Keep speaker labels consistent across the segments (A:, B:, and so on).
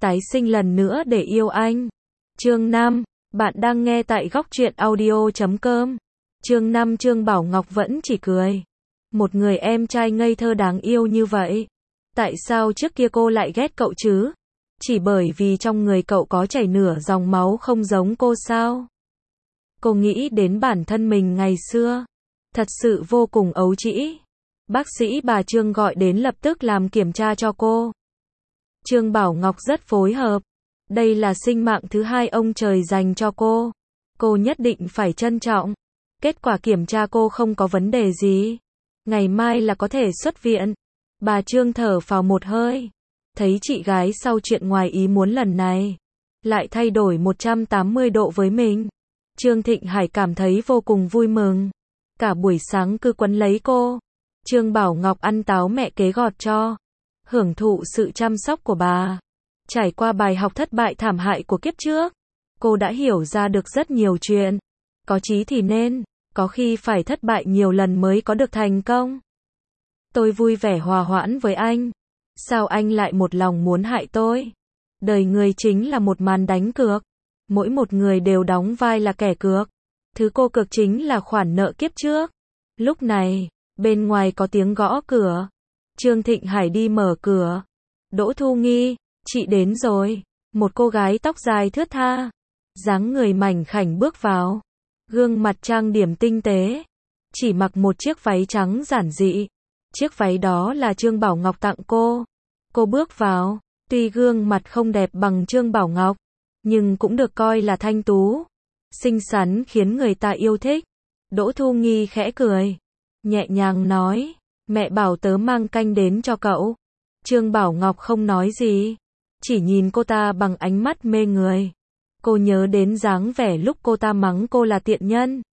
A: tái sinh lần nữa để yêu anh. Chương 5, bạn đang nghe tại góc truyện audio.com. Chương 5 Trương Bảo Ngọc vẫn chỉ cười. Một người em trai ngây thơ đáng yêu như vậy. Tại sao trước kia cô lại ghét cậu chứ? Chỉ bởi vì trong người cậu có chảy nửa dòng máu không giống cô sao? Cô nghĩ đến bản thân mình ngày xưa. Thật sự vô cùng ấu trĩ. Bác sĩ bà Trương gọi đến lập tức làm kiểm tra cho cô. Trương Bảo Ngọc rất phối hợp. Đây là sinh mạng thứ hai ông trời dành cho cô. Cô nhất định phải trân trọng. Kết quả kiểm tra cô không có vấn đề gì. Ngày mai là có thể xuất viện. Bà Trương thở phào một hơi. Thấy chị gái sau chuyện ngoài ý muốn lần này lại thay đổi 180 độ với mình. Trương Thịnh Hải cảm thấy vô cùng vui mừng. Cả buổi sáng cứ quấn lấy cô. Trương Bảo Ngọc ăn táo mẹ kế gọt cho. Hưởng thụ sự chăm sóc của bà. Trải qua bài học thất bại thảm hại của kiếp trước, cô đã hiểu ra được rất nhiều chuyện. Có chí thì nên, có khi phải thất bại nhiều lần mới có được thành công. Tôi vui vẻ hòa hoãn với anh. Sao anh lại một lòng muốn hại tôi? Đời người chính là một màn đánh cược. Mỗi một người đều đóng vai là kẻ cược. Thứ cô cược chính là khoản nợ kiếp trước. Lúc này, bên ngoài có tiếng gõ cửa. Trương Thịnh Hải đi mở cửa. Đỗ Thu Nghi, chị đến rồi. Một cô gái tóc dài thướt tha, dáng người mảnh khảnh bước vào. Gương mặt trang điểm tinh tế. Chỉ mặc một chiếc váy trắng giản dị. Chiếc váy đó là Trương Bảo Ngọc tặng cô. Cô bước vào, tuy gương mặt không đẹp bằng Trương Bảo Ngọc, nhưng cũng được coi là thanh tú. Xinh xắn khiến người ta yêu thích. Đỗ Thu Nghi khẽ cười. Nhẹ nhàng nói, mẹ bảo tớ mang canh đến cho cậu. Trương Bảo Ngọc không nói gì. Chỉ nhìn cô ta bằng ánh mắt mê người. Cô nhớ đến dáng vẻ lúc cô ta mắng cô là tiện nhân.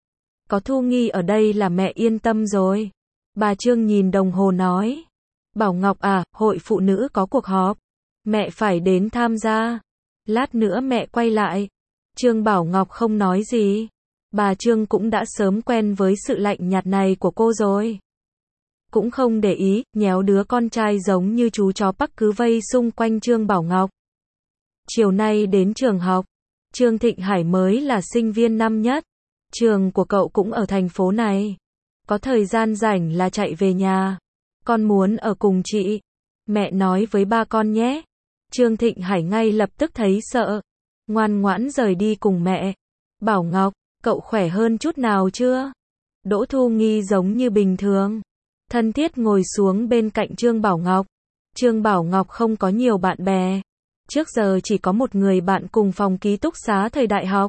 A: Có Thu Nghi ở đây là mẹ yên tâm rồi. Bà Trương nhìn đồng hồ nói. Bảo Ngọc à, hội phụ nữ có cuộc họp. Mẹ phải đến tham gia. Lát nữa mẹ quay lại. Trương Bảo Ngọc không nói gì. Bà Trương cũng đã sớm quen với sự lạnh nhạt này của cô rồi. Cũng không để ý, nhéo đứa con trai giống như chú chó Bắc cứ vây xung quanh Trương Bảo Ngọc. Chiều nay đến trường học. Trương Thịnh Hải mới là sinh viên năm nhất. Trường của cậu cũng ở thành phố này. Có thời gian rảnh là chạy về nhà. Con muốn ở cùng chị. Mẹ nói với ba con nhé. Trương Thịnh Hải ngay lập tức thấy sợ. Ngoan ngoãn rời đi cùng mẹ. Bảo Ngọc, cậu khỏe hơn chút nào chưa? Đỗ Thu Nghi giống như bình thường. Thân thiết ngồi xuống bên cạnh Trương Bảo Ngọc. Trương Bảo Ngọc không có nhiều bạn bè. Trước giờ chỉ có một người bạn cùng phòng ký túc xá thời đại học.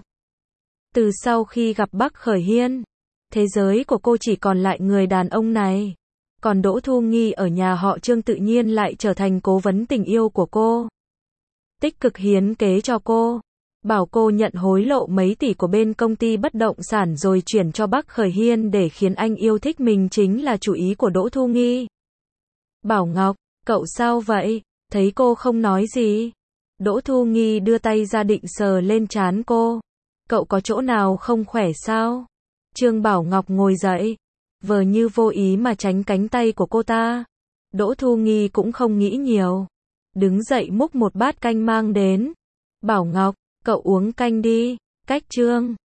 A: Từ sau khi gặp Bắc Khởi Hiên, thế giới của cô chỉ còn lại người đàn ông này. Còn Đỗ Thu Nghi ở nhà họ Trương tự nhiên lại trở thành cố vấn tình yêu của cô. Tích cực hiến kế cho cô. Bảo cô nhận hối lộ mấy tỷ của bên công ty bất động sản rồi chuyển cho Bắc Khởi Hiên để khiến anh yêu thích mình chính là chủ ý của Đỗ Thu Nghi. Bảo Ngọc, cậu sao vậy? Thấy cô không nói gì. Đỗ Thu Nghi đưa tay ra định sờ lên trán cô. Cậu có chỗ nào không khỏe sao? Trương Bảo Ngọc ngồi dậy. Vờ như vô ý mà tránh cánh tay của cô ta. Đỗ Thu Nghi cũng không nghĩ nhiều. Đứng dậy múc một bát canh mang đến. Bảo Ngọc, cậu uống canh đi. Cách Trương